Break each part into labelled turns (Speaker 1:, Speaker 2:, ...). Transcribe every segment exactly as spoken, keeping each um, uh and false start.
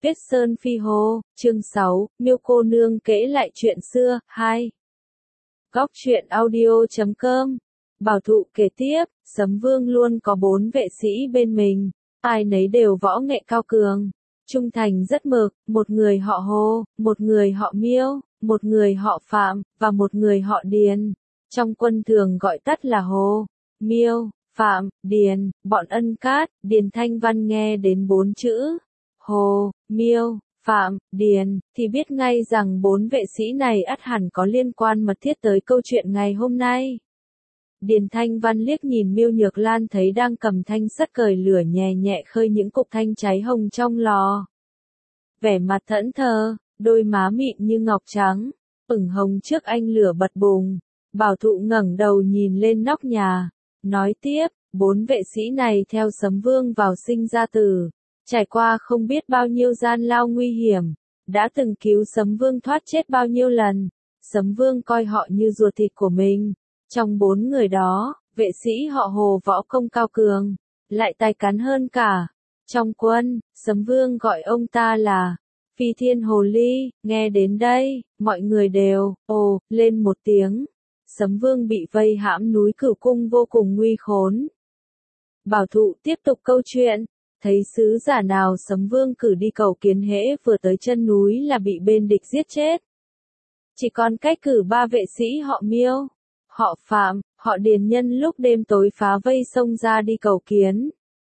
Speaker 1: Tuyết Sơn Phi Hồ, chương sáu, Miêu cô nương kể lại chuyện xưa, hai. Góc truyện audio chấm com. Bảo Thụ kể tiếp, Sấm Vương luôn có bốn vệ sĩ bên mình, ai nấy đều võ nghệ cao cường, trung thành rất mực, một người họ Hồ, một người họ Miêu, một người họ Phạm, và một người họ Điền. Trong quân thường gọi tắt là Hồ, Miêu, Phạm, Điền, bọn Ân Cát, Điền Thanh Văn nghe đến bốn chữ Hồ, Miêu, Phạm, Điền, thì biết ngay rằng bốn vệ sĩ này ắt hẳn có liên quan mật thiết tới câu chuyện ngày hôm nay. Điền Thanh Văn liếc nhìn Miêu Nhược Lan thấy đang cầm thanh sắt cởi lửa nhẹ nhẹ khơi những cục thanh cháy hồng trong lò. Vẻ mặt thẫn thờ, đôi má mịn như ngọc trắng, ửng hồng trước ánh lửa bật bùng. Bảo Thụ ngẩng đầu nhìn lên nóc nhà, nói tiếp, bốn vệ sĩ này theo Sấm Vương vào sinh ra tử, trải qua không biết bao nhiêu gian lao nguy hiểm, đã từng cứu Sấm Vương thoát chết bao nhiêu lần, Sấm Vương coi họ như ruột thịt của mình. Trong bốn người đó, vệ sĩ họ Hồ võ công cao cường, lại tài cán hơn cả. Trong quân, Sấm Vương gọi ông ta là Phi Thiên Hồ Ly. Nghe đến đây, mọi người đều ồ lên một tiếng. Sấm Vương bị vây hãm núi Cửu Cung vô cùng nguy khốn. Bảo Thụ tiếp tục câu chuyện, thấy sứ giả nào Sấm Vương cử đi cầu kiến hễ vừa tới chân núi là bị bên địch giết chết. Chỉ còn cách cử ba vệ sĩ họ Miêu, họ Phạm, họ Điền nhân lúc đêm tối phá vây sông ra đi cầu kiến.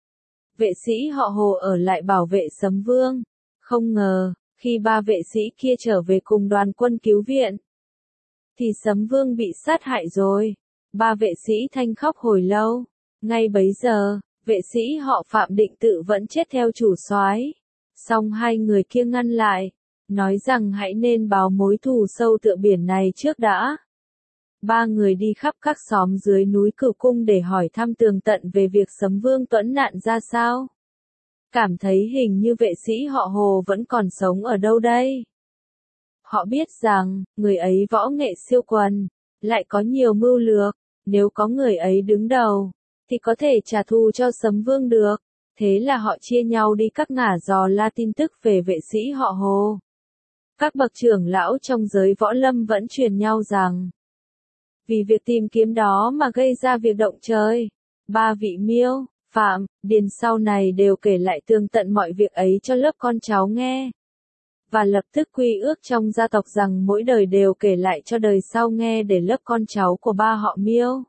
Speaker 1: Vệ sĩ họ Hồ ở lại bảo vệ Sấm Vương. Không ngờ, khi ba vệ sĩ kia trở về cùng đoàn quân cứu viện, thì Sấm Vương bị sát hại rồi. Ba vệ sĩ thanh khóc hồi lâu. Ngay bấy giờ, vệ sĩ họ Phạm định tự vẫn chết theo chủ soái. Song hai người kia ngăn lại, nói rằng hãy nên báo mối thù sâu tựa biển này trước đã. Ba người đi khắp các xóm dưới núi Cửu Cung để hỏi thăm tường tận về việc Sấm Vương tuẫn nạn ra sao. Cảm thấy hình như vệ sĩ họ Hồ vẫn còn sống ở đâu đây. Họ biết rằng, người ấy võ nghệ siêu quần, lại có nhiều mưu lược, nếu có người ấy đứng đầu, thì có thể trả thù cho Sấm Vương được. Thế là họ chia nhau đi các ngả dò la tin tức về vệ sĩ họ Hồ. Các bậc trưởng lão trong giới võ lâm vẫn truyền nhau rằng, vì việc tìm kiếm đó mà gây ra việc động trời. Ba vị Miêu, Phạm, Điền sau này đều kể lại tường tận mọi việc ấy cho lớp con cháu nghe. Và lập tức quy ước trong gia tộc rằng mỗi đời đều kể lại cho đời sau nghe để lớp con cháu của ba họ Miêu,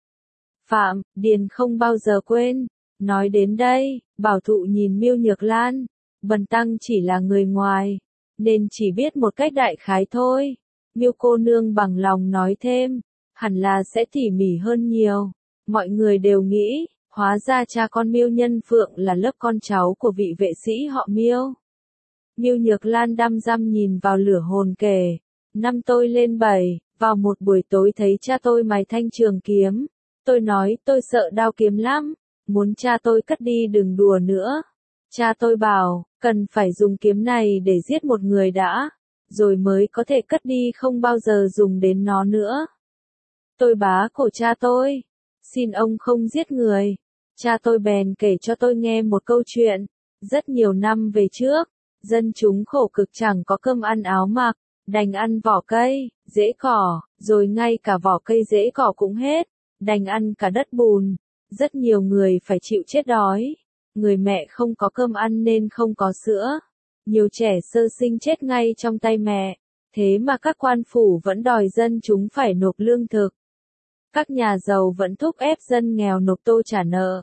Speaker 1: Phạm, Điền không bao giờ quên. Nói đến đây, Bảo Thụ nhìn Miêu Nhược Lan, Bần tăng chỉ là người ngoài, nên chỉ biết một cách đại khái thôi. Miêu cô nương bằng lòng nói thêm, hẳn là sẽ tỉ mỉ hơn nhiều. Mọi người đều nghĩ, hóa ra cha con Miêu Nhân Phượng là lớp con cháu của vị vệ sĩ họ Miêu. Miêu Nhược Lan đăm đăm nhìn vào lửa hồn kể, năm tôi lên bảy, vào một buổi tối thấy cha tôi mài thanh trường kiếm. Tôi nói tôi sợ đao kiếm lắm, muốn cha tôi cất đi đừng đùa nữa. Cha tôi bảo, cần phải dùng kiếm này để giết một người đã, rồi mới có thể cất đi không bao giờ dùng đến nó nữa. Tôi bá cổ cha tôi, xin ông không giết người. Cha tôi bèn kể cho tôi nghe một câu chuyện, rất nhiều năm về trước, dân chúng khổ cực chẳng có cơm ăn áo mặc, đành ăn vỏ cây, rễ cỏ, rồi ngay cả vỏ cây rễ cỏ cũng hết, đành ăn cả đất bùn. Rất nhiều người phải chịu chết đói, người mẹ không có cơm ăn nên không có sữa. Nhiều trẻ sơ sinh chết ngay trong tay mẹ, thế mà các quan phủ vẫn đòi dân chúng phải nộp lương thực. Các nhà giàu vẫn thúc ép dân nghèo nộp tô trả nợ.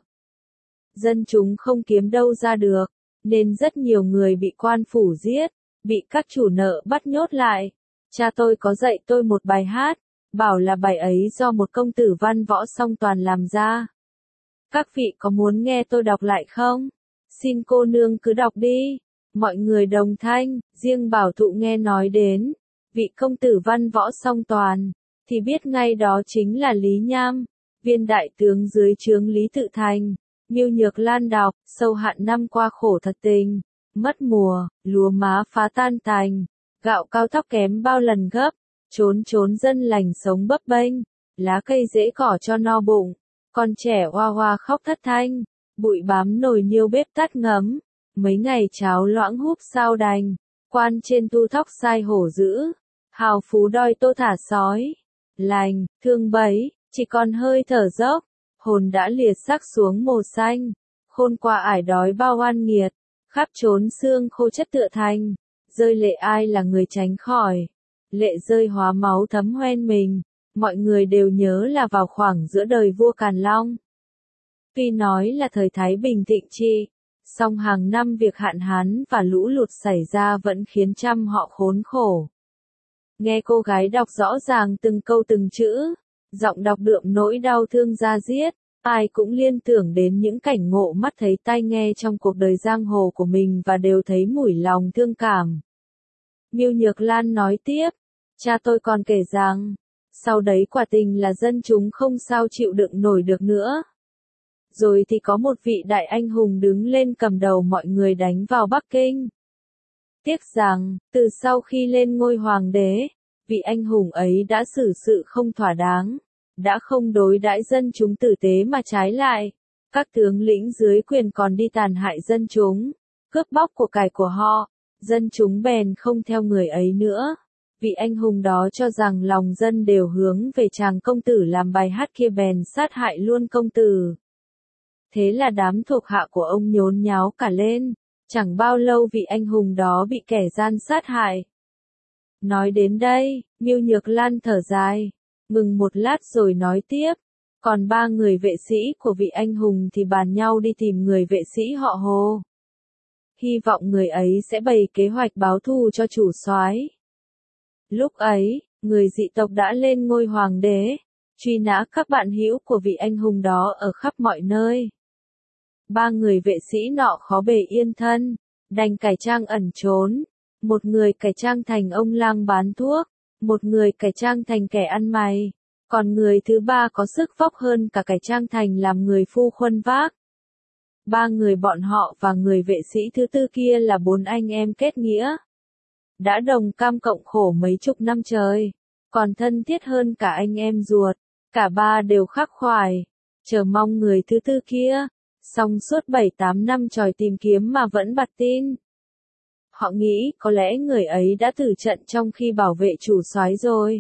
Speaker 1: Dân chúng không kiếm đâu ra được, nên rất nhiều người bị quan phủ giết, bị các chủ nợ bắt nhốt lại. Cha tôi có dạy tôi một bài hát, bảo là bài ấy do một công tử văn võ song toàn làm ra. Các vị có muốn nghe tôi đọc lại không? Xin cô nương cứ đọc đi. Mọi người đồng thanh, riêng Bảo Thụ nghe nói đến vị công tử văn võ song toàn, thì biết ngay đó chính là Lý Nham, viên đại tướng dưới trướng Lý Tự Thành. Miêu Nhược Lan đọc, sâu hạn năm qua khổ thật tình, mất mùa, lúa má phá tan tành, gạo cao thóc kém bao lần gấp, trốn trốn dân lành sống bấp bênh, lá cây rễ cỏ cho no bụng, con trẻ hoa hoa khóc thất thanh, bụi bám nồi niêu bếp tắt ngấm, mấy ngày cháo loãng húp sao đành, quan trên tu thóc sai hổ dữ, hào phú đòi tô thả sói, lành, thương bấy, chỉ còn hơi thở dốc, hồn đã liệt xác xuống mồ xanh, khôn qua ải đói bao oan nghiệt, khắp trốn xương khô chất tựa thành, rơi lệ ai là người tránh khỏi, lệ rơi hóa máu thấm hoen mình, mọi người đều nhớ là vào khoảng giữa đời vua Càn Long. Tuy nói là thời Thái Bình thịnh trị, song hàng năm việc hạn hán và lũ lụt xảy ra vẫn khiến trăm họ khốn khổ. Nghe cô gái đọc rõ ràng từng câu từng chữ, giọng đọc đượm nỗi đau thương da diết, ai cũng liên tưởng đến những cảnh ngộ mắt thấy tai nghe trong cuộc đời giang hồ của mình và đều thấy mủi lòng thương cảm. Miêu Nhược Lan nói tiếp, cha tôi còn kể rằng, sau đấy quả tình là dân chúng không sao chịu đựng nổi được nữa. Rồi thì có một vị đại anh hùng đứng lên cầm đầu mọi người đánh vào Bắc Kinh. Tiếc rằng, từ sau khi lên ngôi hoàng đế, vị anh hùng ấy đã xử sự không thỏa đáng, đã không đối đãi dân chúng tử tế mà trái lại, các tướng lĩnh dưới quyền còn đi tàn hại dân chúng, cướp bóc của cải của họ, dân chúng bèn không theo người ấy nữa. Vị anh hùng đó cho rằng lòng dân đều hướng về chàng công tử làm bài hát kia bèn sát hại luôn công tử. Thế là đám thuộc hạ của ông nhốn nháo cả lên, chẳng bao lâu vị anh hùng đó bị kẻ gian sát hại. Nói đến đây, Miêu Nhược Lan thở dài, ngừng một lát rồi nói tiếp, còn ba người vệ sĩ của vị anh hùng thì bàn nhau đi tìm người vệ sĩ họ Hồ. Hy vọng người ấy sẽ bày kế hoạch báo thù cho chủ soái. Lúc ấy, người dị tộc đã lên ngôi hoàng đế, truy nã các bạn hữu của vị anh hùng đó ở khắp mọi nơi. Ba người vệ sĩ nọ khó bề yên thân, đành cải trang ẩn trốn, một người cải trang thành ông lang bán thuốc, một người cải trang thành kẻ ăn mày, còn người thứ ba có sức vóc hơn cả cải trang thành làm người phu khuân vác. Ba người bọn họ và người vệ sĩ thứ tư kia là bốn anh em kết nghĩa. Đã đồng cam cộng khổ mấy chục năm trời, còn thân thiết hơn cả anh em ruột, cả ba đều khắc khoải, chờ mong người thứ tư kia, song suốt bảy tám năm tròi tìm kiếm mà vẫn bặt tin. Họ nghĩ có lẽ người ấy đã tử trận trong khi bảo vệ chủ soái rồi.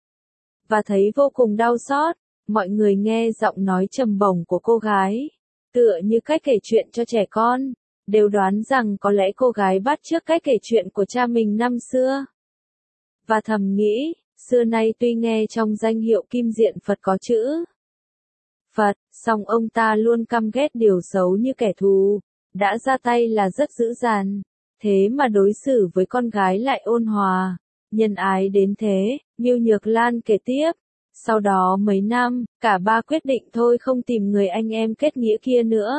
Speaker 1: Và thấy vô cùng đau xót, mọi người nghe giọng nói trầm bổng của cô gái, tựa như cách kể chuyện cho trẻ con, đều đoán rằng có lẽ cô gái bắt chước cách kể chuyện của cha mình năm xưa. Và thầm nghĩ, xưa nay tuy nghe trong danh hiệu kim diện Phật có chữ Phật, song ông ta luôn căm ghét điều xấu như kẻ thù, đã ra tay là rất dữ dằn, thế mà đối xử với con gái lại ôn hòa, nhân ái đến thế. Miêu Nhược Lan kể tiếp, sau đó mấy năm, cả ba quyết định thôi không tìm người anh em kết nghĩa kia nữa.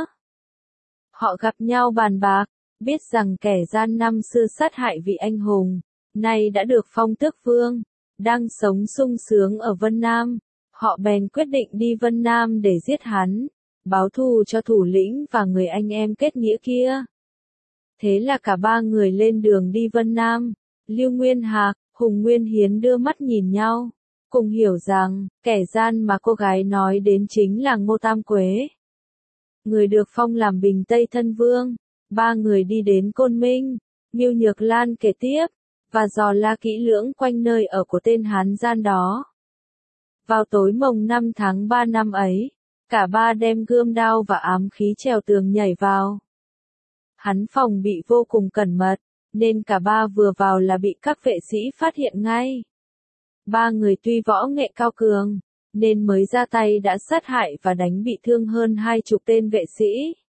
Speaker 1: Họ gặp nhau bàn bạc, biết rằng kẻ gian năm xưa sát hại vị anh hùng, nay đã được phong tước vương, đang sống sung sướng ở Vân Nam. Họ bèn quyết định đi Vân Nam để giết hắn, báo thù cho thủ lĩnh và người anh em kết nghĩa kia. Thế là cả ba người lên đường đi Vân Nam. Lưu Nguyên Hạc, Hùng Nguyên Hiến đưa mắt nhìn nhau, cùng hiểu rằng, kẻ gian mà cô gái nói đến chính là Ngô Tam Quế. Người được phong làm Bình Tây Thân Vương. Ba người đi đến Côn Minh, Miêu Nhược Lan kể tiếp, và dò la kỹ lưỡng quanh nơi ở của tên Hán gian đó. Vào tối mồng năm tháng ba năm ấy, cả ba đem gươm đao và ám khí trèo tường nhảy vào. Hắn phòng bị vô cùng cẩn mật, nên cả ba vừa vào là bị các vệ sĩ phát hiện ngay. Ba người tuy võ nghệ cao cường, nên mới ra tay đã sát hại và đánh bị thương hơn hai chục tên vệ sĩ.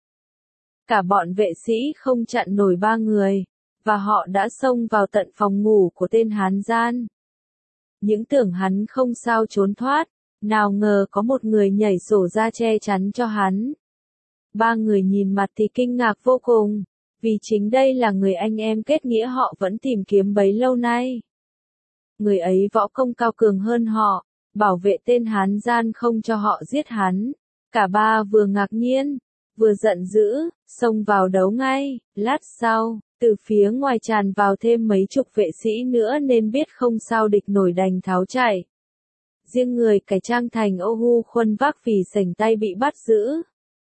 Speaker 1: Cả bọn vệ sĩ không chặn nổi ba người, và họ đã xông vào tận phòng ngủ của tên Hán gian. Những tưởng hắn không sao trốn thoát, nào ngờ có một người nhảy sổ ra che chắn cho hắn. Ba người nhìn mặt thì kinh ngạc vô cùng, vì chính đây là người anh em kết nghĩa họ vẫn tìm kiếm bấy lâu nay. Người ấy võ công cao cường hơn họ, bảo vệ tên Hán gian không cho họ giết hắn. Cả ba vừa ngạc nhiên, vừa giận dữ, xông vào đấu ngay. Lát sau, từ phía ngoài tràn vào thêm mấy chục vệ sĩ nữa nên biết không sao địch nổi đành tháo chạy. Riêng người cải trang thành Ô Hu Khuân vác phì sành tay bị bắt giữ.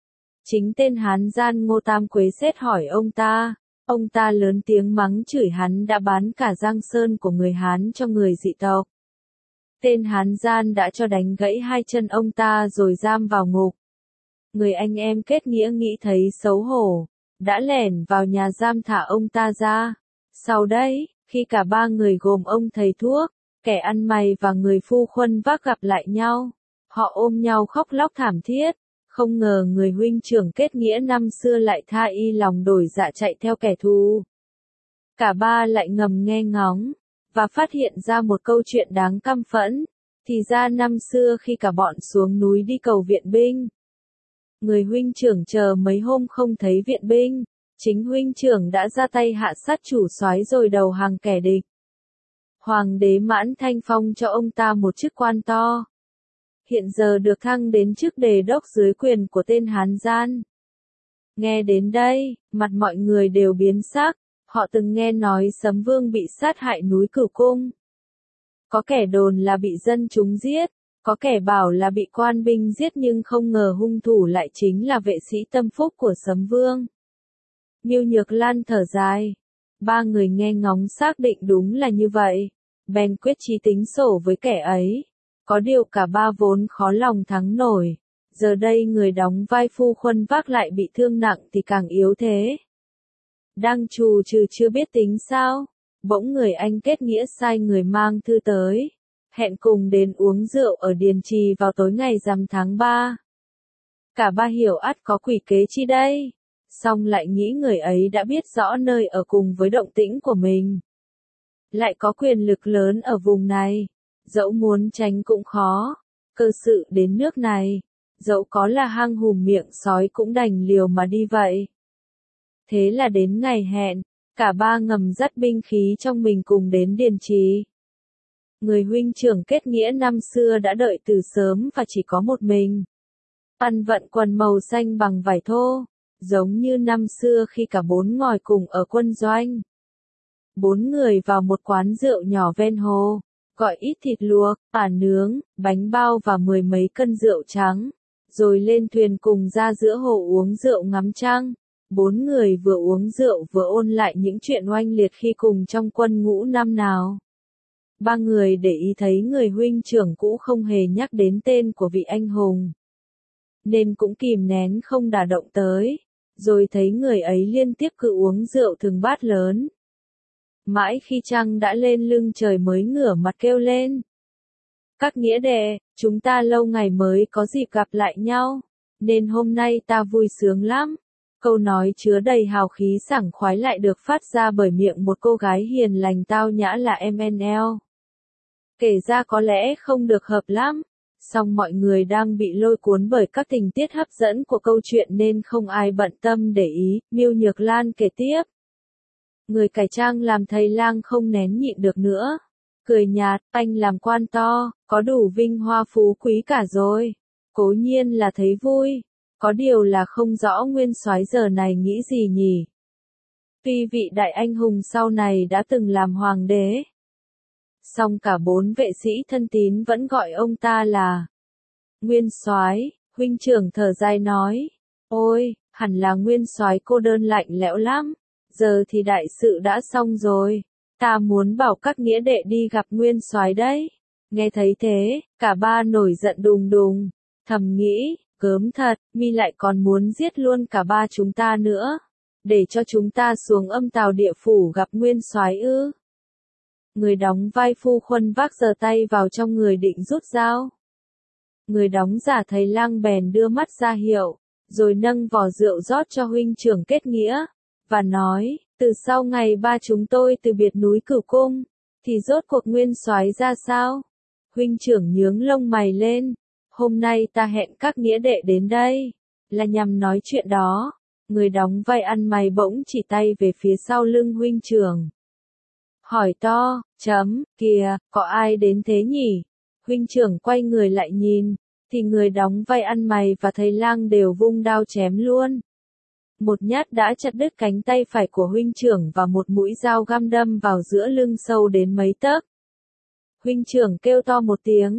Speaker 1: Chính tên Hán gian Ngô Tam Quế xét hỏi ông ta. Ông ta lớn tiếng mắng chửi hắn đã bán cả Giang Sơn của người Hán cho người dị tộc. Tên Hán gian đã cho đánh gãy hai chân ông ta rồi giam vào ngục. Người anh em kết nghĩa nghĩ thấy xấu hổ, đã lẻn vào nhà giam thả ông ta ra. Sau đấy, khi cả ba người gồm ông thầy thuốc, kẻ ăn mày và người phu khuân vác gặp lại nhau, họ ôm nhau khóc lóc thảm thiết. Không ngờ người huynh trưởng kết nghĩa năm xưa lại tha y lòng đổi dạ chạy theo kẻ thù. Cả ba lại ngầm nghe ngóng, và phát hiện ra một câu chuyện đáng căm phẫn. Thì ra năm xưa khi cả bọn xuống núi đi cầu viện binh, người huynh trưởng chờ mấy hôm không thấy viện binh, chính huynh trưởng đã ra tay hạ sát chủ soái rồi đầu hàng kẻ địch. Hoàng đế Mãn Thanh phong cho ông ta một chức quan to. Hiện giờ được thăng đến chức đề đốc dưới quyền của tên Hán gian. Nghe đến đây, mặt mọi người đều biến sắc, họ từng nghe nói Sấm Vương bị sát hại núi Cửu Cung. Có kẻ đồn là bị dân chúng giết, có kẻ bảo là bị quan binh giết nhưng không ngờ hung thủ lại chính là vệ sĩ tâm phúc của Sấm Vương. Miêu Nhược Lan thở dài. Ba người nghe ngóng xác định đúng là như vậy, bèn quyết chí tính sổ với kẻ ấy. Có điều cả ba vốn khó lòng thắng nổi, giờ đây người đóng vai phu khuân vác lại bị thương nặng thì càng yếu thế. Đang trù trừ chưa biết tính sao, bỗng người anh kết nghĩa sai người mang thư tới, hẹn cùng đến uống rượu ở Điền Trì vào tối ngày rằm tháng ba. Cả ba hiểu ắt có quỷ kế chi đây, song lại nghĩ người ấy đã biết rõ nơi ở cùng với động tĩnh của mình. Lại có quyền lực lớn ở vùng này. Dẫu muốn tránh cũng khó, cơ sự đến nước này, dẫu có là hang hùm miệng sói cũng đành liều mà đi vậy. Thế là đến ngày hẹn, cả ba ngầm dắt binh khí trong mình cùng đến Điền Trì. Người huynh trưởng kết nghĩa năm xưa đã đợi từ sớm và chỉ có một mình. Ăn vận quần màu xanh bằng vải thô, giống như năm xưa khi cả bốn ngồi cùng ở quân doanh. Bốn người vào một quán rượu nhỏ ven hồ. Gọi ít thịt luộc, ả nướng, bánh bao và mười mấy cân rượu trắng, rồi lên thuyền cùng ra giữa hồ uống rượu ngắm trăng. Bốn người vừa uống rượu vừa ôn lại những chuyện oanh liệt khi cùng trong quân ngũ năm nào. Ba người để ý thấy người huynh trưởng cũ không hề nhắc đến tên của vị anh hùng, nên cũng kìm nén không đả động tới, rồi thấy người ấy liên tiếp cứ uống rượu từng bát lớn. Mãi khi trăng đã lên lưng trời mới ngửa mặt kêu lên. Các nghĩa đệ, chúng ta lâu ngày mới có dịp gặp lại nhau, nên hôm nay ta vui sướng lắm. Câu nói chứa đầy hào khí sảng khoái lại được phát ra bởi miệng một cô gái hiền lành tao nhã là em en lờ. Kể ra có lẽ không được hợp lắm, song mọi người đang bị lôi cuốn bởi các tình tiết hấp dẫn của câu chuyện nên không ai bận tâm để ý. Miêu Nhược Lan kể tiếp. Người cải trang làm thầy lang không nén nhịn được nữa. Cười nhạt, anh làm quan to, có đủ vinh hoa phú quý cả rồi. Cố nhiên là thấy vui. Có điều là không rõ nguyên soái giờ này nghĩ gì nhỉ. Tuy vị đại anh hùng sau này đã từng làm hoàng đế, song cả bốn vệ sĩ thân tín vẫn gọi ông ta là nguyên soái. Huynh trưởng thở dài nói, ôi, hẳn là nguyên soái cô đơn lạnh lẽo lắm. Giờ thì đại sự đã xong rồi, ta muốn bảo các nghĩa đệ đi gặp nguyên soái đấy. Nghe thấy thế, cả ba nổi giận đùng đùng, thầm nghĩ, gớm thật, mi lại còn muốn giết luôn cả ba chúng ta nữa, để cho chúng ta xuống âm tào địa phủ gặp nguyên soái ư? Người đóng vai phu khuân vác giơ tay vào trong người định rút dao. Người đóng giả thầy lang bèn đưa mắt ra hiệu, rồi nâng vò rượu rót cho huynh trưởng kết nghĩa, và nói, từ sau ngày ba chúng tôi từ biệt núi Cửu Cung, thì rốt cuộc nguyên soái ra sao? Huynh trưởng nhướng lông mày lên, hôm nay ta hẹn các nghĩa đệ đến đây, là nhằm nói chuyện đó. Người đóng vai ăn mày bỗng chỉ tay về phía sau lưng huynh trưởng. Hỏi to, chấm, kìa, có ai đến thế nhỉ? Huynh trưởng quay người lại nhìn, thì người đóng vai ăn mày và thầy lang đều vung đao chém luôn. Một nhát đã chặt đứt cánh tay phải của huynh trưởng và một mũi dao găm đâm vào giữa lưng sâu đến mấy tấc. Huynh trưởng kêu to một tiếng,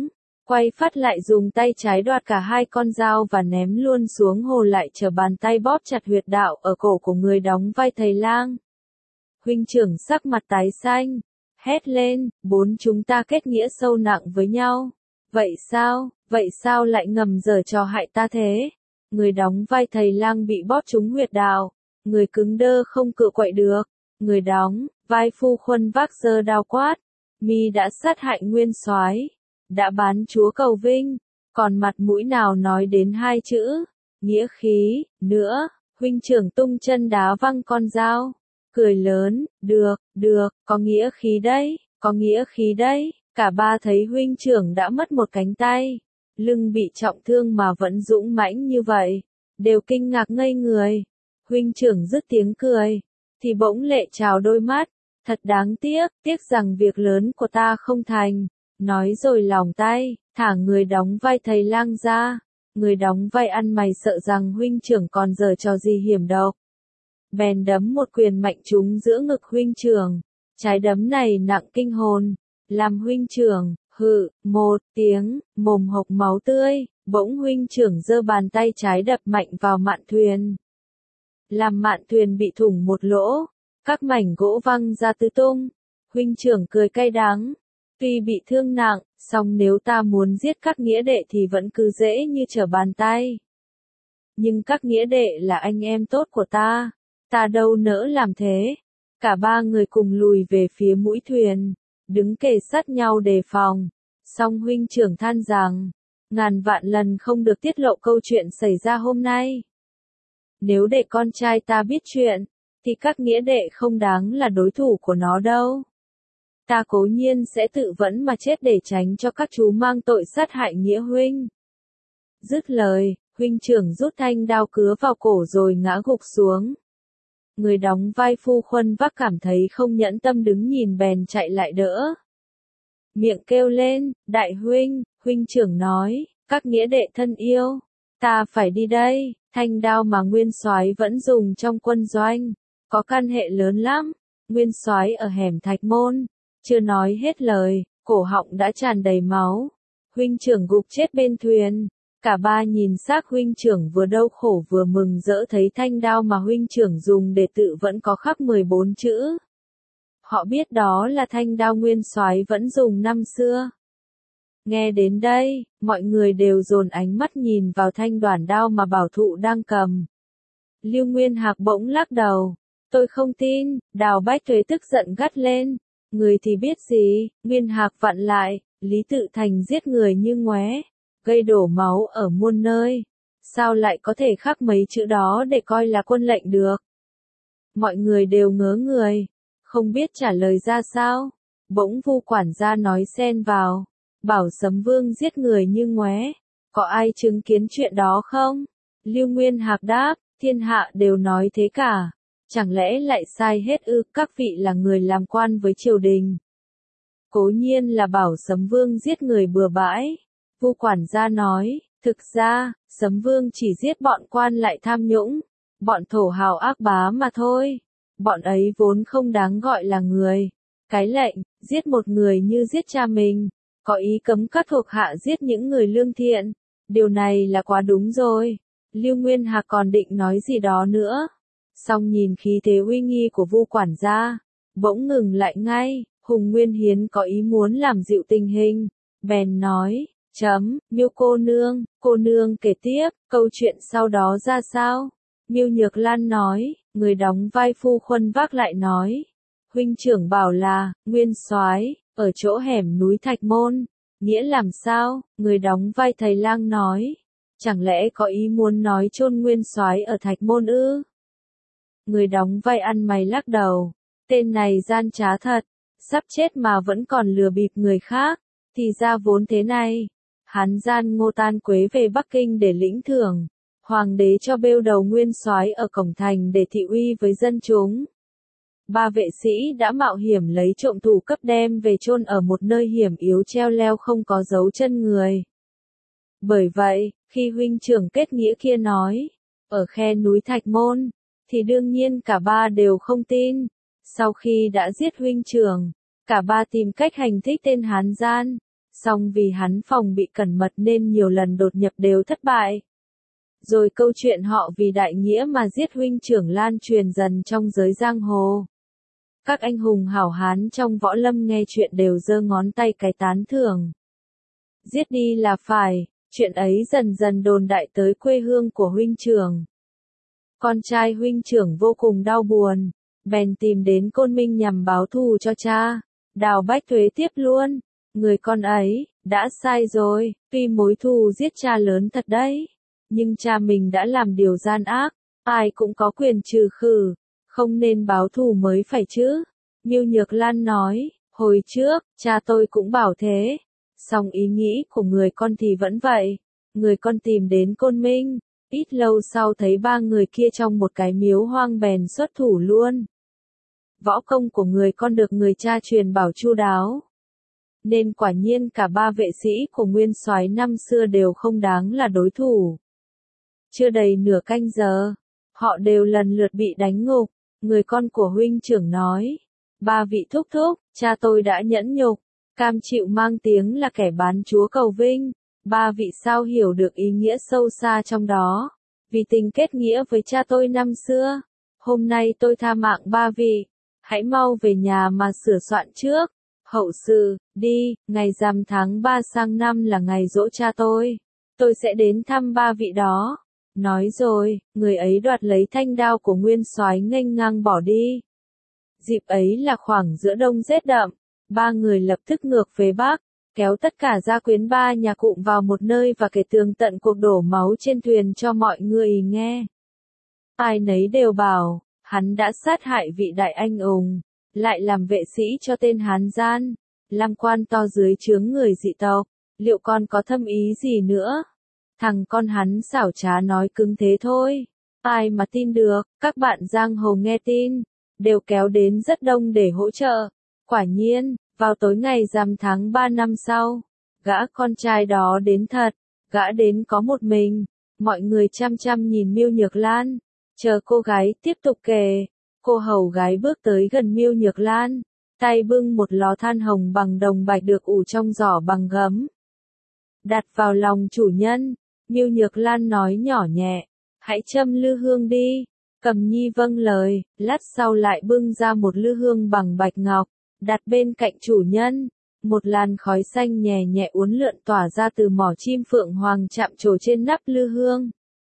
Speaker 1: quay phát lại dùng tay trái đoạt cả hai con dao và ném luôn xuống hồ, lại trở bàn tay bóp chặt huyệt đạo ở cổ của người đóng vai thầy lang. Huynh trưởng sắc mặt tái xanh, hét lên, bốn chúng ta kết nghĩa sâu nặng với nhau. Vậy sao, vậy sao lại ngầm giở trò hại ta thế? Người đóng vai thầy lang bị bóp trúng huyệt đạo, người cứng đơ không cự quậy được. Người đóng vai phu khuân vác giơ đao quát, mi đã sát hại nguyên soái, đã bán chúa cầu vinh, còn mặt mũi nào nói đến hai chữ nghĩa khí nữa? Huynh trưởng tung chân đá văng con dao, cười lớn, được, được, có nghĩa khí đấy, có nghĩa khí đấy. Cả ba thấy huynh trưởng đã mất một cánh tay, lưng bị trọng thương mà vẫn dũng mãnh như vậy, đều kinh ngạc ngây người. Huynh trưởng dứt tiếng cười, thì bỗng lệ trào đôi mắt, thật đáng tiếc, tiếc rằng việc lớn của ta không thành. Nói rồi lòng tay, thả người đóng vai thầy lang ra. Người đóng vai ăn mày sợ rằng huynh trưởng còn giở trò gì hiểm độc, bèn đấm một quyền mạnh trúng giữa ngực huynh trưởng. Trái đấm này nặng kinh hồn, làm huynh trưởng hự một tiếng, mồm hộc máu tươi. Bỗng huynh trưởng giơ bàn tay trái đập mạnh vào mạn thuyền, làm mạn thuyền bị thủng một lỗ, các mảnh gỗ văng ra tứ tung. Huynh trưởng cười cay đắng, tuy bị thương nặng, song nếu ta muốn giết các nghĩa đệ thì vẫn cứ dễ như trở bàn tay. Nhưng các nghĩa đệ là anh em tốt của ta, ta đâu nỡ làm thế. Cả ba người cùng lùi về phía mũi thuyền, đứng kề sát nhau đề phòng. Song huynh trưởng than rằng, ngàn vạn lần không được tiết lộ câu chuyện xảy ra hôm nay. Nếu để con trai ta biết chuyện, thì các nghĩa đệ không đáng là đối thủ của nó đâu. Ta cố nhiên sẽ tự vẫn mà chết để tránh cho các chú mang tội sát hại nghĩa huynh. Dứt lời, huynh trưởng rút thanh đao cứa vào cổ rồi ngã gục xuống. Người đóng vai phu khuân vác cảm thấy không nhẫn tâm đứng nhìn bèn chạy lại đỡ. Miệng kêu lên, đại huynh, huynh trưởng nói, các nghĩa đệ thân yêu, ta phải đi đây. Thanh đao mà nguyên soái vẫn dùng trong quân doanh, có căn hệ lớn lắm. Nguyên soái ở hẻm Thạch Môn, chưa nói hết lời, cổ họng đã tràn đầy máu. Huynh trưởng gục chết bên thuyền. Cả ba nhìn xác huynh trưởng vừa đau khổ vừa mừng rỡ thấy thanh đao mà huynh trưởng dùng để tự vẫn có khắc mười bốn chữ. Họ biết đó là thanh đao nguyên soái vẫn dùng năm xưa. Nghe đến đây, mọi người đều dồn ánh mắt nhìn vào thanh đoản đao mà Bảo Thụ đang cầm. Lưu Nguyên Hạc bỗng lắc đầu, tôi không tin. Đào Bách Tuế tức giận gắt lên, người thì biết gì? Nguyên Hạc vặn lại, Lý Tự Thành giết người như ngoé, gây đổ máu ở muôn nơi, sao lại có thể khắc mấy chữ đó để coi là quân lệnh được? Mọi người đều ngớ người, không biết trả lời ra sao. Bỗng Vu quản gia nói xen vào, bảo Sấm Vương giết người như ngoé, có ai chứng kiến chuyện đó không? Lưu Nguyên Hạc đáp, thiên hạ đều nói thế cả, chẳng lẽ lại sai hết ư? Các vị là người làm quan với triều đình, cố nhiên là bảo Sấm Vương giết người bừa bãi. Vu quản gia nói, thực ra, Sấm Vương chỉ giết bọn quan lại tham nhũng, bọn thổ hào ác bá mà thôi. Bọn ấy vốn không đáng gọi là người. Cái lệnh, giết một người như giết cha mình, có ý cấm các thuộc hạ giết những người lương thiện. Điều này là quá đúng rồi. Lưu Nguyên Hạc còn định nói gì đó nữa. Song nhìn khí thế uy nghi của Vu quản gia, bỗng ngừng lại ngay. Hùng Nguyên Hiến có ý muốn làm dịu tình hình, bèn nói, chấm, Miêu cô nương, cô nương kể tiếp, câu chuyện sau đó ra sao? Miêu Nhược Lan nói, người đóng vai phu khuân vác lại nói, huynh trưởng bảo là, nguyên soái ở chỗ hẻm núi Thạch Môn, nghĩa làm sao? Người đóng vai thầy lang nói, chẳng lẽ có ý muốn nói chôn nguyên soái ở Thạch Môn ư? Người đóng vai ăn mày lắc đầu, tên này gian trá thật, sắp chết mà vẫn còn lừa bịp người khác, thì ra vốn thế này. Hắn gian Ngô Tan Quế về Bắc Kinh để lĩnh thưởng, hoàng đế cho bêu đầu nguyên soái ở cổng thành để thị uy với dân chúng. Ba vệ sĩ đã mạo hiểm lấy trộm thủ cấp đem về chôn ở một nơi hiểm yếu treo leo không có dấu chân người. Bởi vậy, khi huynh trưởng kết nghĩa kia nói, ở khe núi Thạch Môn, thì đương nhiên cả ba đều không tin. Sau khi đã giết huynh trưởng, cả ba tìm cách hành thích tên Hán gian. song vì hắn phòng bị cẩn mật nên nhiều lần đột nhập đều thất bại. Rồi câu chuyện họ vì đại nghĩa mà giết huynh trưởng lan truyền dần trong giới giang hồ. Các anh hùng hảo hán trong võ lâm nghe chuyện đều giơ ngón tay cái tán thưởng. Giết đi là phải, chuyện ấy dần dần đồn đại tới quê hương của huynh trưởng. Con trai huynh trưởng vô cùng đau buồn, bèn tìm đến Côn Minh nhằm báo thù cho cha. Đào Bách Thuế tiếp luôn, người con ấy, đã sai rồi, tuy mối thù giết cha lớn thật đấy, nhưng cha mình đã làm điều gian ác, ai cũng có quyền trừ khử, không nên báo thù mới phải chứ. Mưu Nhược Lan nói, hồi trước, cha tôi cũng bảo thế, song ý nghĩ của người con thì vẫn vậy, người con tìm đến Côn Minh, ít lâu sau thấy ba người kia trong một cái miếu hoang bèn xuất thủ luôn. Võ công của người con được người cha truyền bảo chu đáo, nên quả nhiên cả ba vệ sĩ của nguyên soái năm xưa đều không đáng là đối thủ. Chưa đầy nửa canh giờ, họ đều lần lượt bị đánh ngục. Người con của huynh trưởng nói, ba vị thúc thúc, cha tôi đã nhẫn nhục, cam chịu mang tiếng là kẻ bán chúa cầu vinh. Ba vị sao hiểu được ý nghĩa sâu xa trong đó, vì tình kết nghĩa với cha tôi năm xưa. Hôm nay tôi tha mạng ba vị, hãy mau về nhà mà sửa soạn trước. Hậu sự, đi, ngày rằm tháng ba sang năm là ngày giỗ cha tôi, tôi sẽ đến thăm ba vị đó. Nói rồi, người ấy đoạt lấy thanh đao của nguyên soái nghênh ngang bỏ đi. Dịp ấy là khoảng giữa đông rét đậm, ba người lập tức ngược về Bắc, kéo tất cả gia quyến ba nhà cụm vào một nơi và kể tường tận cuộc đổ máu trên thuyền cho mọi người nghe. Ai nấy đều bảo, hắn đã sát hại vị đại anh hùng, lại làm vệ sĩ cho tên Hán gian, làm quan to dưới trướng người dị tộc, liệu còn có thâm ý gì nữa? Thằng con hắn xảo trá nói cứng thế thôi, ai mà tin được. Các bạn giang hồ nghe tin, đều kéo đến rất đông để hỗ trợ. Quả nhiên, vào tối ngày rằm tháng ba năm sau, gã con trai đó đến thật, gã đến có một mình, mọi người chăm chăm nhìn Mưu Nhược Lan, chờ cô gái tiếp tục kể. Cô hầu gái bước tới gần Mưu Nhược Lan, tay bưng một lò than hồng bằng đồng bạch được ủ trong giỏ bằng gấm. Đặt vào lòng chủ nhân, Mưu Nhược Lan nói nhỏ nhẹ, hãy châm lư hương đi. Cầm Nhi vâng lời, lát sau lại bưng ra một lư hương bằng bạch ngọc, đặt bên cạnh chủ nhân. Một làn khói xanh nhẹ nhẹ uốn lượn tỏa ra từ mỏ chim phượng hoàng chạm trổ trên nắp lư hương.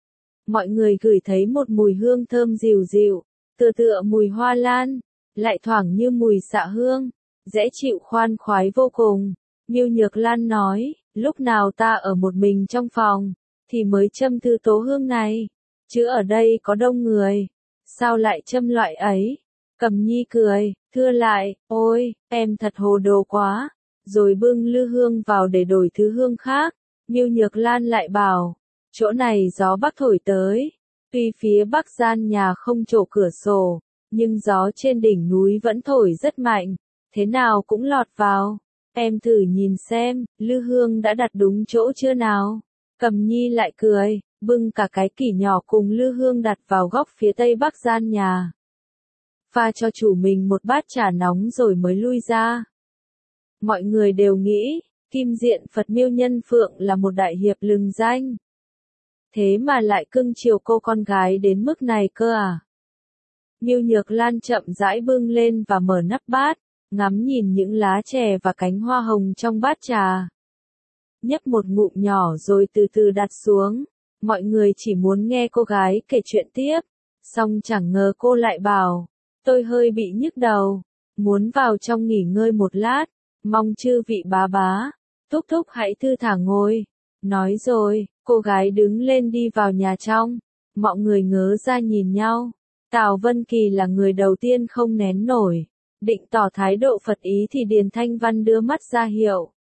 Speaker 1: Mọi người gửi thấy một mùi hương thơm dịu dịu, tựa tựa mùi hoa lan, lại thoảng như mùi xạ hương, dễ chịu khoan khoái vô cùng. Mưu Nhược Lan nói, lúc nào ta ở một mình trong phòng, thì mới châm thư tố hương này, chứ ở đây có đông người, sao lại châm loại ấy? Cầm Nhi cười, thưa lại, ôi, em thật hồ đồ quá, rồi bưng lư hương vào để đổi thứ hương khác. Mưu Nhược Lan lại bảo, chỗ này gió bắc thổi tới, tuy phía bắc gian nhà không trổ cửa sổ, nhưng gió trên đỉnh núi vẫn thổi rất mạnh, thế nào cũng lọt vào. Em thử nhìn xem, lư hương đã đặt đúng chỗ chưa nào? Cầm Nhi lại cười, bưng cả cái kỷ nhỏ cùng lư hương đặt vào góc phía tây bắc gian nhà. Pha cho chủ mình một bát trà nóng rồi mới lui ra. Mọi người đều nghĩ, Kim Diện Phật Miêu Nhân Phượng là một đại hiệp lừng danh. Thế mà lại cưng chiều cô con gái đến mức này cơ à? Mưu Nhược Lan chậm rãi bưng lên và mở nắp bát, ngắm nhìn những lá chè và cánh hoa hồng trong bát trà. Nhấp một ngụm nhỏ rồi từ từ đặt xuống, mọi người chỉ muốn nghe cô gái kể chuyện tiếp, song chẳng ngờ cô lại bảo, tôi hơi bị nhức đầu, muốn vào trong nghỉ ngơi một lát, mong chư vị bá bá, thúc thúc hãy thư thả ngồi. Nói rồi, cô gái đứng lên đi vào nhà trong, mọi người ngớ ra nhìn nhau. Tào Vân Kỳ là người đầu tiên không nén nổi, định tỏ thái độ Phật ý thì Điền Thanh Văn đưa mắt ra hiệu.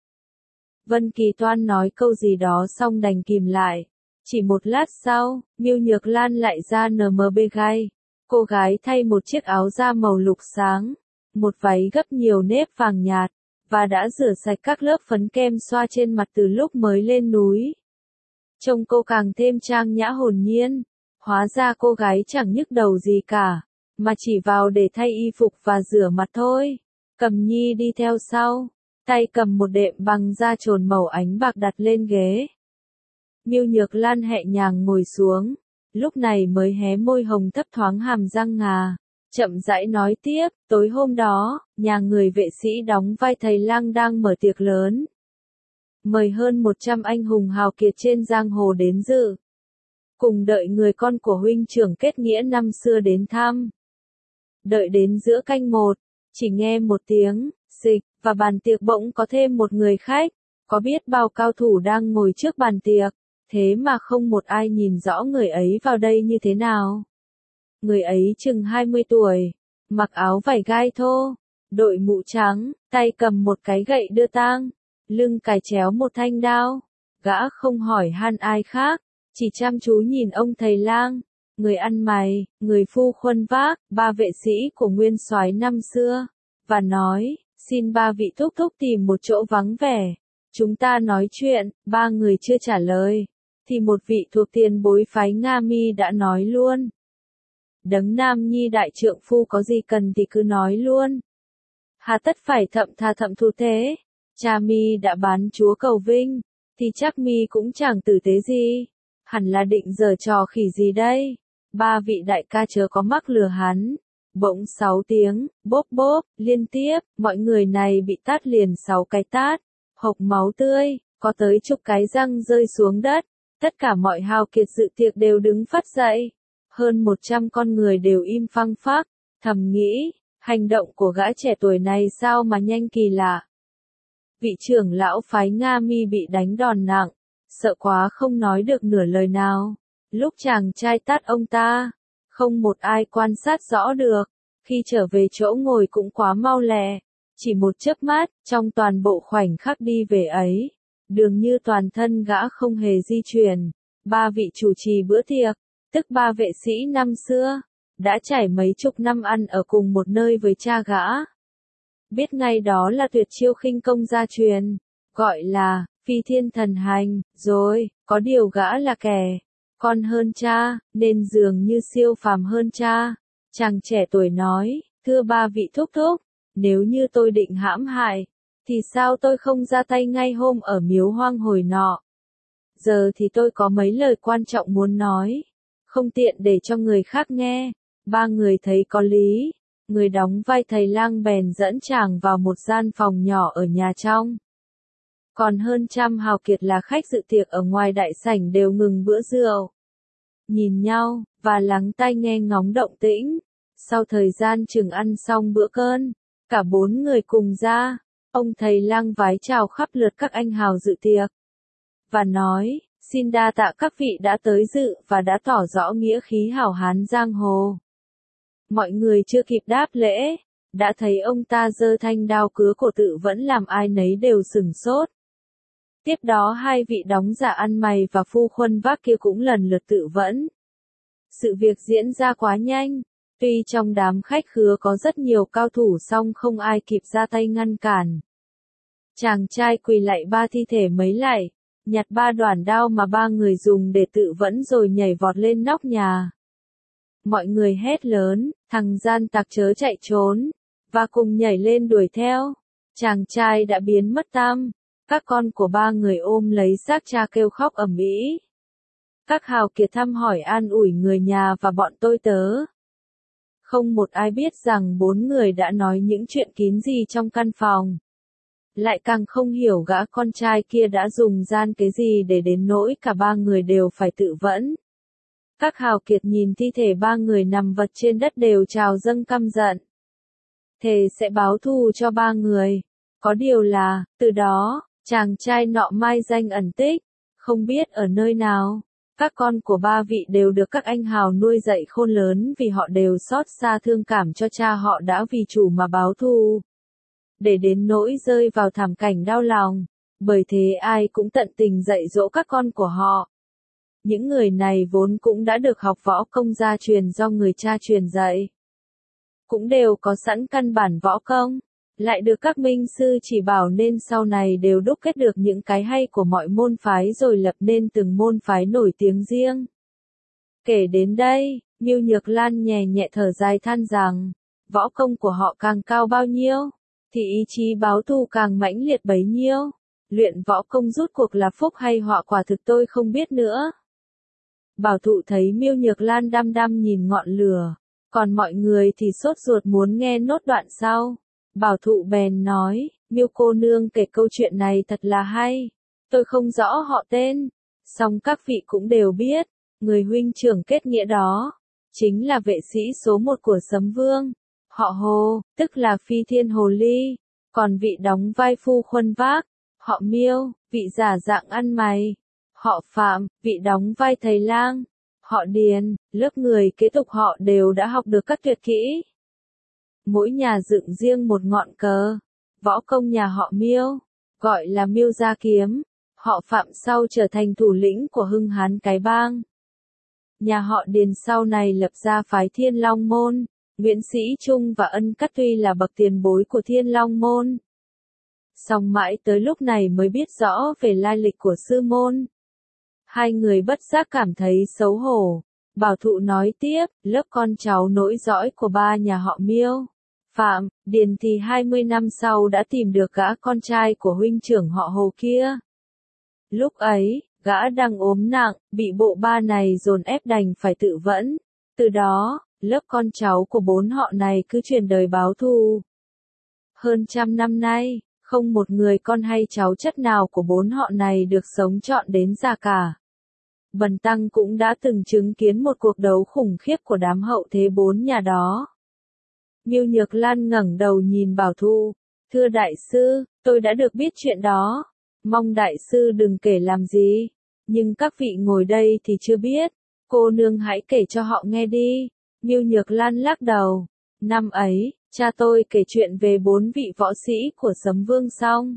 Speaker 1: Vân Kỳ toan nói câu gì đó xong đành kìm lại. Chỉ một lát sau, Mưu Nhược Lan lại ra en em bê gai. Cô gái thay một chiếc áo da màu lục sáng, một váy gấp nhiều nếp vàng nhạt, và đã rửa sạch các lớp phấn kem xoa trên mặt từ lúc mới lên núi. Trông cô càng thêm trang nhã hồn nhiên. Hóa ra cô gái chẳng nhức đầu gì cả, mà chỉ vào để thay y phục và rửa mặt thôi. Cầm Nhi đi theo sau, tay cầm một đệm bằng da trồn màu ánh bạc đặt lên ghế. Miêu Nhược Lan nhẹ nhàng ngồi xuống, lúc này mới hé môi hồng thấp thoáng hàm răng ngà, chậm rãi nói tiếp, tối hôm đó, nhà người vệ sĩ đóng vai thầy lang đang mở tiệc lớn. Mời hơn một trăm anh hùng hào kiệt trên giang hồ đến dự. Cùng đợi người con của huynh trưởng kết nghĩa năm xưa đến thăm. Đợi đến giữa canh một, chỉ nghe một tiếng, xịch, và bàn tiệc bỗng có thêm một người khách, có biết bao cao thủ đang ngồi trước bàn tiệc, thế mà không một ai nhìn rõ người ấy vào đây như thế nào. Người ấy chừng hai mươi tuổi, mặc áo vải gai thô, đội mũ trắng, tay cầm một cái gậy đưa tang, lưng cài chéo một thanh đao. Gã không hỏi han ai khác, chỉ chăm chú nhìn ông thầy lang, người ăn mày, người phu khuân vác, ba vệ sĩ của nguyên soái năm xưa, và nói, xin ba vị thúc thúc tìm một chỗ vắng vẻ, chúng ta nói chuyện. Ba người chưa trả lời, thì một vị thuộc tiền bối phái Nga Mi đã nói luôn. Đấng Nam Nhi đại trượng phu có gì cần thì cứ nói luôn. Hà tất phải thậm tha thậm thu thế, cha mi đã bán chúa cầu vinh, thì chắc mi cũng chẳng tử tế gì, hẳn là định giở trò khỉ gì đây. Ba vị đại ca chớ có mắc lừa hắn. Bỗng sáu tiếng, bốp bốp, liên tiếp, mọi người này bị tát liền sáu cái tát, hộc máu tươi, có tới chục cái răng rơi xuống đất. Tất cả mọi hào kiệt dự tiệc đều đứng phắt dậy. Hơn một trăm con người đều im phăng phắc, thầm nghĩ, hành động của gã trẻ tuổi này sao mà nhanh kỳ lạ. Vị trưởng lão phái Nga Mi bị đánh đòn nặng, sợ quá không nói được nửa lời nào. Lúc chàng trai tát ông ta, không một ai quan sát rõ được, khi trở về chỗ ngồi cũng quá mau lẹ, chỉ một chớp mắt, trong toàn bộ khoảnh khắc đi về ấy, dường như toàn thân gã không hề di chuyển. Ba vị chủ trì bữa tiệc, tức ba vệ sĩ năm xưa, đã trải mấy chục năm ăn ở cùng một nơi với cha gã. Biết ngay đó là tuyệt chiêu khinh công gia truyền, gọi là phi thiên thần hành, rồi, có điều gã là kẻ con hơn cha, nên dường như siêu phàm hơn cha. Chàng trẻ tuổi nói, thưa ba vị thúc thúc, nếu như tôi định hãm hại, thì sao tôi không ra tay ngay hôm ở miếu hoang hồi nọ. Giờ thì tôi có mấy lời quan trọng muốn nói, không tiện để cho người khác nghe. Ba người thấy có lý, người đóng vai thầy lang bèn dẫn chàng vào một gian phòng nhỏ ở nhà trong. Còn hơn trăm hào kiệt là khách dự tiệc ở ngoài đại sảnh đều ngừng bữa rượu, nhìn nhau, và lắng tai nghe ngóng động tĩnh. Sau thời gian chừng ăn xong bữa cơm, cả bốn người cùng ra, ông thầy lang vái chào khắp lượt các anh hào dự tiệc, và nói, xin đa tạ các vị đã tới dự và đã tỏ rõ nghĩa khí hảo hán giang hồ. Mọi người chưa kịp đáp lễ, đã thấy ông ta giơ thanh đao cứa cổ tự vẫn làm ai nấy đều sửng sốt. Tiếp đó hai vị đóng giả ăn mày và phu khuân vác kia cũng lần lượt tự vẫn. Sự việc diễn ra quá nhanh, tuy trong đám khách khứa có rất nhiều cao thủ song không ai kịp ra tay ngăn cản. Chàng trai quỳ lạy ba thi thể mấy lạy, nhặt ba đoản đao mà ba người dùng để tự vẫn rồi nhảy vọt lên nóc nhà. Mọi người hét lớn, thằng gian tặc chớ chạy trốn, và cùng nhảy lên đuổi theo. Chàng trai đã biến mất tăm. Các con của ba người ôm lấy xác cha kêu khóc ầm ĩ. Các hào kiệt thăm hỏi an ủi người nhà và bọn tôi tớ. Không một ai biết rằng bốn người đã nói những chuyện kín gì trong căn phòng. Lại càng không hiểu gã con trai kia đã dùng gian cái gì để đến nỗi cả ba người đều phải tự vẫn. Các hào kiệt nhìn thi thể ba người nằm vật trên đất đều trào dâng căm giận. Thề sẽ báo thù cho ba người. Có điều là, từ đó, chàng trai nọ mai danh ẩn tích, không biết ở nơi nào. Các con của ba vị đều được các anh hào nuôi dạy khôn lớn vì họ đều xót xa thương cảm cho cha họ đã vì chủ mà báo thù. Để đến nỗi rơi vào thảm cảnh đau lòng, bởi thế ai cũng tận tình dạy dỗ các con của họ. Những người này vốn cũng đã được học võ công gia truyền do người cha truyền dạy. Cũng đều có sẵn căn bản võ công, lại được các minh sư chỉ bảo nên sau này đều đúc kết được những cái hay của mọi môn phái rồi lập nên từng môn phái nổi tiếng riêng. Kể đến đây, Miêu Nhược Lan nhẹ nhẹ thở dài than rằng, võ công của họ càng cao bao nhiêu, thì ý chí báo thù càng mãnh liệt bấy nhiêu. Luyện võ công rút cuộc là phúc hay họa quả thực tôi không biết nữa. Bảo thụ thấy Miêu Nhược Lan đăm đăm nhìn ngọn lửa, còn mọi người thì sốt ruột muốn nghe nốt đoạn sau. Bảo thụ bèn nói, Miêu cô nương kể câu chuyện này thật là hay. Tôi không rõ họ tên, song các vị cũng đều biết, người huynh trưởng kết nghĩa đó, chính là vệ sĩ số một của Sấm Vương. Họ Hồ, tức là Phi Thiên Hồ Ly, còn vị đóng vai Phu Khuân Vác, họ Miêu, vị giả dạng ăn mày. Họ Phạm, vị đóng vai thầy lang. Họ Điền, lớp người kế tục họ đều đã học được các tuyệt kỹ. Mỗi nhà dựng riêng một ngọn cờ. Võ công nhà họ Miêu, gọi là Miêu Gia Kiếm. Họ Phạm sau trở thành thủ lĩnh của Hưng Hán cái bang. Nhà họ Điền sau này lập ra phái Thiên Long Môn. Nguyễn Sĩ Trung và Ân Cắt tuy là bậc tiền bối của Thiên Long Môn. Song mãi tới lúc này mới biết rõ về lai lịch của sư môn. Hai người bất giác cảm thấy xấu hổ. Bảo thụ nói tiếp, lớp con cháu nối dõi của ba nhà họ Miêu, Phạm, Điền thì hai mươi năm sau đã tìm được gã con trai của huynh trưởng họ Hồ kia. Lúc ấy, gã đang ốm nặng, bị bộ ba này dồn ép đành phải tự vẫn. Từ đó, lớp con cháu của bốn họ này cứ truyền đời báo thù. Hơn trăm năm nay, không một người con hay cháu chất nào của bốn họ này được sống trọn đến già cả. Bần tăng cũng đã từng chứng kiến một cuộc đấu khủng khiếp của đám hậu thế bốn nhà đó. Miêu Nhược Lan ngẩng đầu nhìn Bảo Thụ, thưa đại sư, tôi đã được biết chuyện đó. Mong đại sư đừng kể làm gì, nhưng các vị ngồi đây thì chưa biết, cô nương hãy kể cho họ nghe đi. Miêu Nhược Lan lắc đầu, năm ấy, cha tôi kể chuyện về bốn vị võ sĩ của Sấm Vương xong.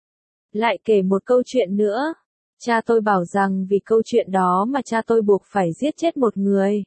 Speaker 1: Lại kể một câu chuyện nữa. Cha tôi bảo rằng vì câu chuyện đó mà cha tôi buộc phải giết chết một người.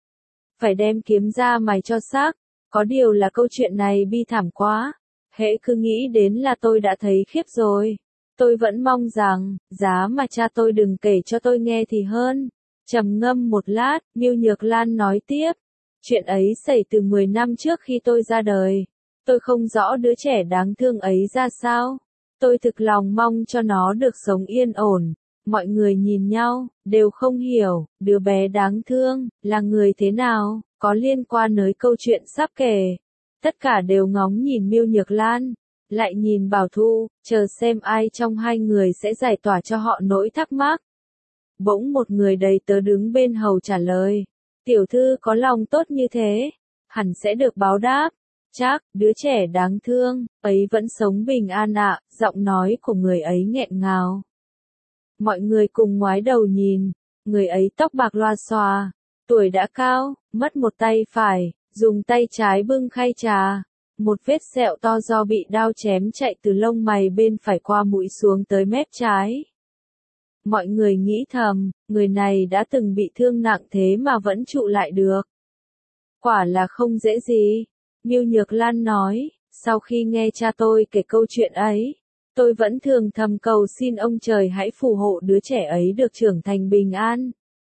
Speaker 1: Phải đem kiếm ra mài cho xác. Có điều là câu chuyện này bi thảm quá. Hễ cứ nghĩ đến là tôi đã thấy khiếp rồi. Tôi vẫn mong rằng, giá mà cha tôi đừng kể cho tôi nghe thì hơn. Trầm ngâm một lát, Miêu Nhược Lan nói tiếp. Chuyện ấy xảy từ mười năm trước khi tôi ra đời. Tôi không rõ đứa trẻ đáng thương ấy ra sao. Tôi thực lòng mong cho nó được sống yên ổn. Mọi người nhìn nhau, đều không hiểu, đứa bé đáng thương, là người thế nào, có liên quan tới câu chuyện sắp kể. Tất cả đều ngóng nhìn Miêu Nhược Lan, lại nhìn Bảo Thụ, chờ xem ai trong hai người sẽ giải tỏa cho họ nỗi thắc mắc. Bỗng một người đầy tớ đứng bên hầu trả lời, tiểu thư có lòng tốt như thế, hẳn sẽ được báo đáp. Chắc, đứa trẻ đáng thương, ấy vẫn sống bình an ạ, giọng nói của người ấy nghẹn ngào. Mọi người cùng ngoái đầu nhìn, người ấy tóc bạc loa xòa, tuổi đã cao, mất một tay phải, dùng tay trái bưng khay trà. Một vết sẹo to do bị đao chém chạy từ lông mày bên phải qua mũi xuống tới mép trái. Mọi người nghĩ thầm, người này đã từng bị thương nặng thế mà vẫn trụ lại được. Quả là không dễ gì. Miêu Nhược Lan nói, sau khi nghe cha tôi kể câu chuyện ấy, tôi vẫn thường thầm cầu xin ông trời hãy phù hộ đứa trẻ ấy được trưởng thành bình an.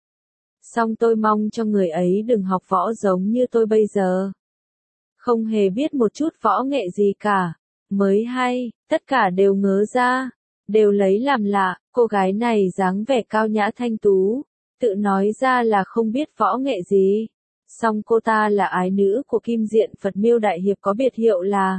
Speaker 1: Song tôi mong cho người ấy đừng học võ giống như tôi bây giờ. Không hề biết một chút võ nghệ gì cả. Mới hay, tất cả đều ngớ ra, đều lấy làm lạ, cô gái này dáng vẻ cao nhã thanh tú, tự nói ra là không biết võ nghệ gì. Song cô ta là ái nữ của Kim Diện Phật Miêu Đại Hiệp có biệt hiệu là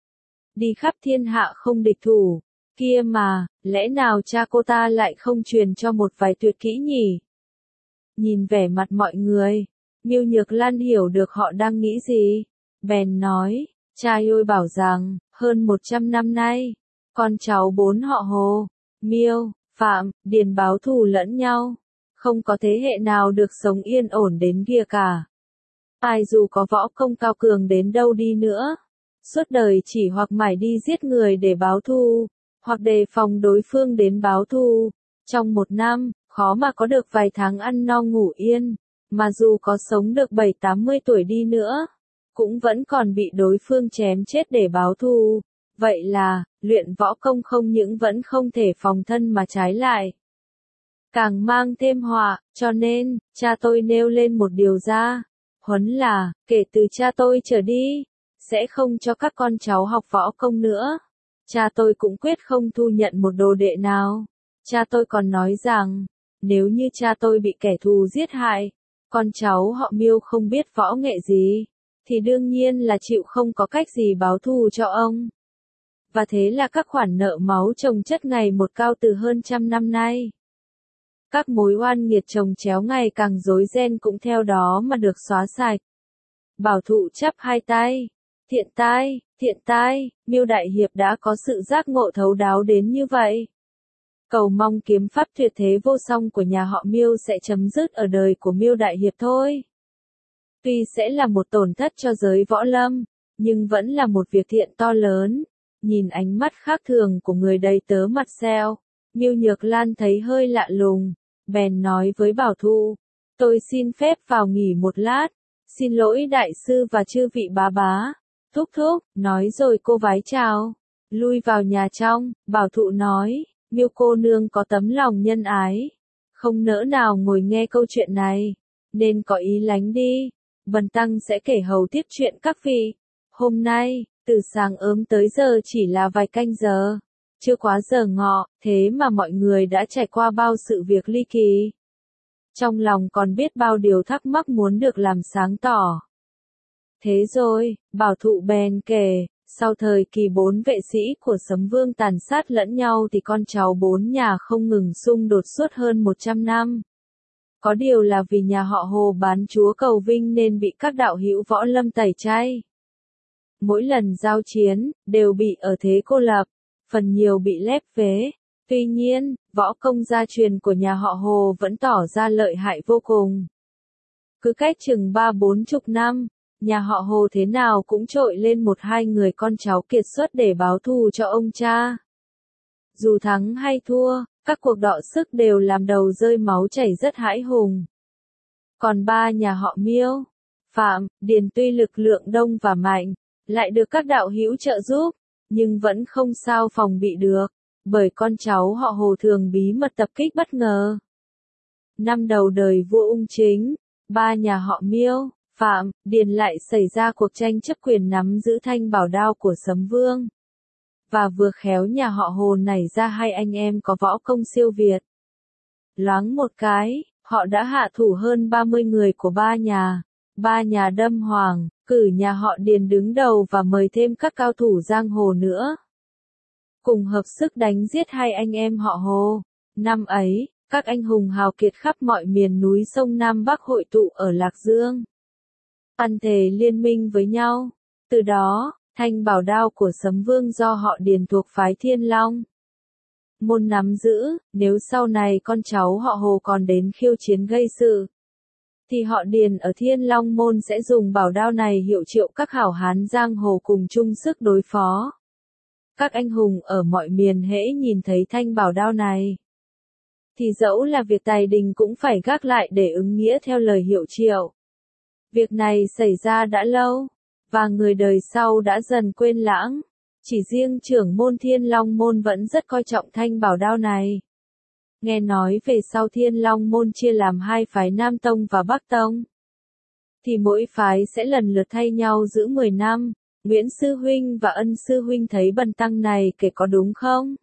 Speaker 1: đi khắp thiên hạ không địch thủ. Kia mà, lẽ nào cha cô ta lại không truyền cho một vài tuyệt kỹ nhỉ? Nhìn vẻ mặt mọi người, Miêu Nhược Lan hiểu được họ đang nghĩ gì. Bèn nói, cha ôi bảo rằng, hơn một trăm năm nay, con cháu bốn họ Hồ, Miêu, Phạm, Điền báo thù lẫn nhau. Không có thế hệ nào được sống yên ổn đến kia cả. Ai dù có võ công cao cường đến đâu đi nữa, suốt đời chỉ hoặc mải đi giết người để báo thù, hoặc đề phòng đối phương đến báo thù. Trong một năm, khó mà có được vài tháng ăn no ngủ yên, mà dù có sống được bảy tám mươi tuổi đi nữa, cũng vẫn còn bị đối phương chém chết để báo thù. Vậy là, luyện võ công không những vẫn không thể phòng thân mà trái lại càng mang thêm họa, cho nên, cha tôi nêu lên một điều ra, huấn là, kể từ cha tôi trở đi, sẽ không cho các con cháu học võ công nữa. Cha tôi cũng quyết không thu nhận một đồ đệ nào. Cha tôi còn nói rằng, nếu như cha tôi bị kẻ thù giết hại, con cháu họ Miêu không biết võ nghệ gì, thì đương nhiên là chịu không có cách gì báo thù cho ông. Và thế là các khoản nợ máu chồng chất ngày một cao từ hơn trăm năm nay. Các mối oan nghiệt chồng chéo ngày càng rối ren cũng theo đó mà được xóa sạch. Bảo Thụ chắp hai tay. Thiện tai, thiện tai, Miêu Đại Hiệp đã có sự giác ngộ thấu đáo đến như vậy. Cầu mong kiếm pháp tuyệt thế vô song của nhà họ Miêu sẽ chấm dứt ở đời của Miêu Đại Hiệp thôi. Tuy sẽ là một tổn thất cho giới võ lâm, nhưng vẫn là một việc thiện to lớn. Nhìn ánh mắt khác thường của người đầy tớ mặt xeo, Miêu Nhược Lan thấy hơi lạ lùng, bèn nói với Bảo Thụ, tôi xin phép vào nghỉ một lát, xin lỗi đại sư và chư vị bá bá. Thúc thúc, nói rồi cô vái chào, lui vào nhà trong. Bảo Thụ nói, Miêu cô nương có tấm lòng nhân ái, không nỡ nào ngồi nghe câu chuyện này, nên có ý lánh đi, bần tăng sẽ kể hầu tiếp chuyện các vị. Hôm nay, từ sáng ớm tới giờ chỉ là vài canh giờ, chưa quá giờ ngọ, thế mà mọi người đã trải qua bao sự việc ly kỳ. Trong lòng còn biết bao điều thắc mắc muốn được làm sáng tỏ. Thế rồi, Bảo Thụ bèn kể, sau thời kỳ bốn vệ sĩ của Sấm Vương tàn sát lẫn nhau thì con cháu bốn nhà không ngừng xung đột suốt hơn một trăm năm. Có điều là vì nhà họ Hồ bán chúa cầu vinh nên bị các đạo hữu võ lâm tẩy chay. Mỗi lần giao chiến, đều bị ở thế cô lập, phần nhiều bị lép vế. Tuy nhiên, võ công gia truyền của nhà họ Hồ vẫn tỏ ra lợi hại vô cùng. Cứ cách chừng ba bốn chục năm, nhà họ Hồ thế nào cũng trội lên một hai người con cháu kiệt xuất để báo thù cho ông cha. Dù thắng hay thua, các cuộc đọ sức đều làm đầu rơi máu chảy rất hãi hùng. Còn ba nhà họ Miêu, Phạm, Điền tuy lực lượng đông và mạnh, lại được các đạo hữu trợ giúp, nhưng vẫn không sao phòng bị được, bởi con cháu họ Hồ thường bí mật tập kích bất ngờ. Năm đầu đời vua Ung Chính, ba nhà họ Miêu, Phạm, Điền lại xảy ra cuộc tranh chấp quyền nắm giữ thanh bảo đao của Sấm Vương. Và vừa khéo nhà họ Hồ nảy ra hai anh em có võ công siêu việt. Loáng một cái, họ đã hạ thủ hơn ba mươi người của ba nhà. Ba nhà đâm hoàng, cử nhà họ Điền đứng đầu và mời thêm các cao thủ giang hồ nữa. Cùng hợp sức đánh giết hai anh em họ Hồ. Năm ấy, các anh hùng hào kiệt khắp mọi miền núi sông Nam Bắc hội tụ ở Lạc Dương. Ăn thề liên minh với nhau. Từ đó, thanh bảo đao của Sấm Vương do họ Điền thuộc phái Thiên Long môn nắm giữ, nếu sau này con cháu họ Hồ còn đến khiêu chiến gây sự, thì họ Điền ở Thiên Long môn sẽ dùng bảo đao này hiệu triệu các hảo hán giang hồ cùng chung sức đối phó. Các anh hùng ở mọi miền hễ nhìn thấy thanh bảo đao này, thì dẫu là việc tài đình cũng phải gác lại để ứng nghĩa theo lời hiệu triệu. Việc này xảy ra đã lâu, và người đời sau đã dần quên lãng. Chỉ riêng trưởng môn Thiên Long môn vẫn rất coi trọng thanh bảo đao này. Nghe nói về sau Thiên Long môn chia làm hai phái Nam Tông và Bắc Tông, thì mỗi phái sẽ lần lượt thay nhau giữ mười năm. Nguyễn Sư Huynh và Ân Sư Huynh thấy bần tăng này kể có đúng không?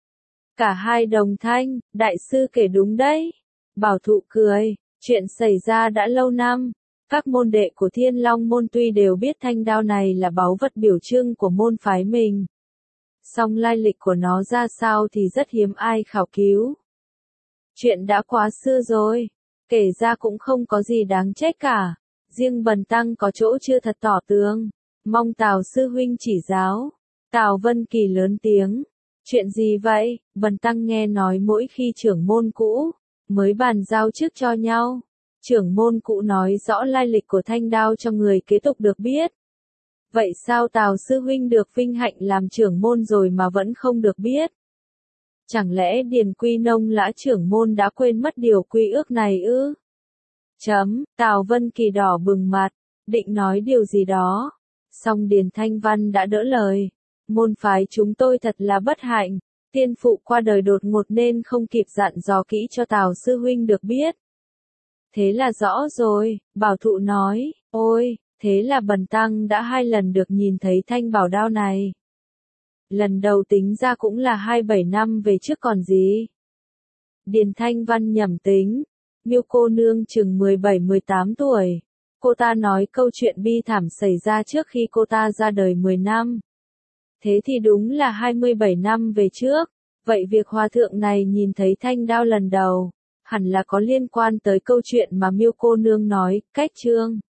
Speaker 1: Cả hai đồng thanh, đại sư kể đúng đấy. Bảo Thụ cười, chuyện xảy ra đã lâu năm. Các môn đệ của Thiên Long môn tuy đều biết thanh đao này là báu vật biểu trưng của môn phái mình, song lai lịch của nó ra sao thì rất hiếm ai khảo cứu. Chuyện đã quá xưa rồi, kể ra cũng không có gì đáng trách cả, riêng bần tăng có chỗ chưa thật tỏ tường, mong Tào sư huynh chỉ giáo. Tào Vân Kỳ lớn tiếng, chuyện gì vậy? Bần tăng nghe nói mỗi khi trưởng môn cũ mới bàn giao chức cho nhau, trưởng môn cũ nói rõ lai lịch của thanh đao cho người kế tục được biết. Vậy sao Tào sư huynh được vinh hạnh làm trưởng môn rồi mà vẫn không được biết? Chẳng lẽ Điền Quy Nông lã trưởng môn đã quên mất điều quy ước này ư? Chấm, Tào Vân Kỳ đỏ bừng mặt, định nói điều gì đó. Song Điền Thanh Văn đã đỡ lời. Môn phái chúng tôi thật là bất hạnh, tiên phụ qua đời đột ngột nên không kịp dặn dò kỹ cho Tào sư huynh được biết. Thế là rõ rồi, Bảo Thụ nói, ôi, Thế là bần tăng đã hai lần được nhìn thấy thanh bảo đao này. Lần đầu tính ra cũng là hai mươi bảy năm về trước còn gì. Điền Thanh Văn nhẩm tính, Miêu cô nương chừng mười bảy mười tám tuổi. Cô ta nói câu chuyện bi thảm xảy ra trước khi cô ta ra đời mười năm. Thế thì đúng là hai mươi bảy năm về trước. Vậy việc hòa thượng này nhìn thấy thanh đao lần đầu, hẳn là có liên quan tới câu chuyện mà Miêu cô nương nói, cách chương.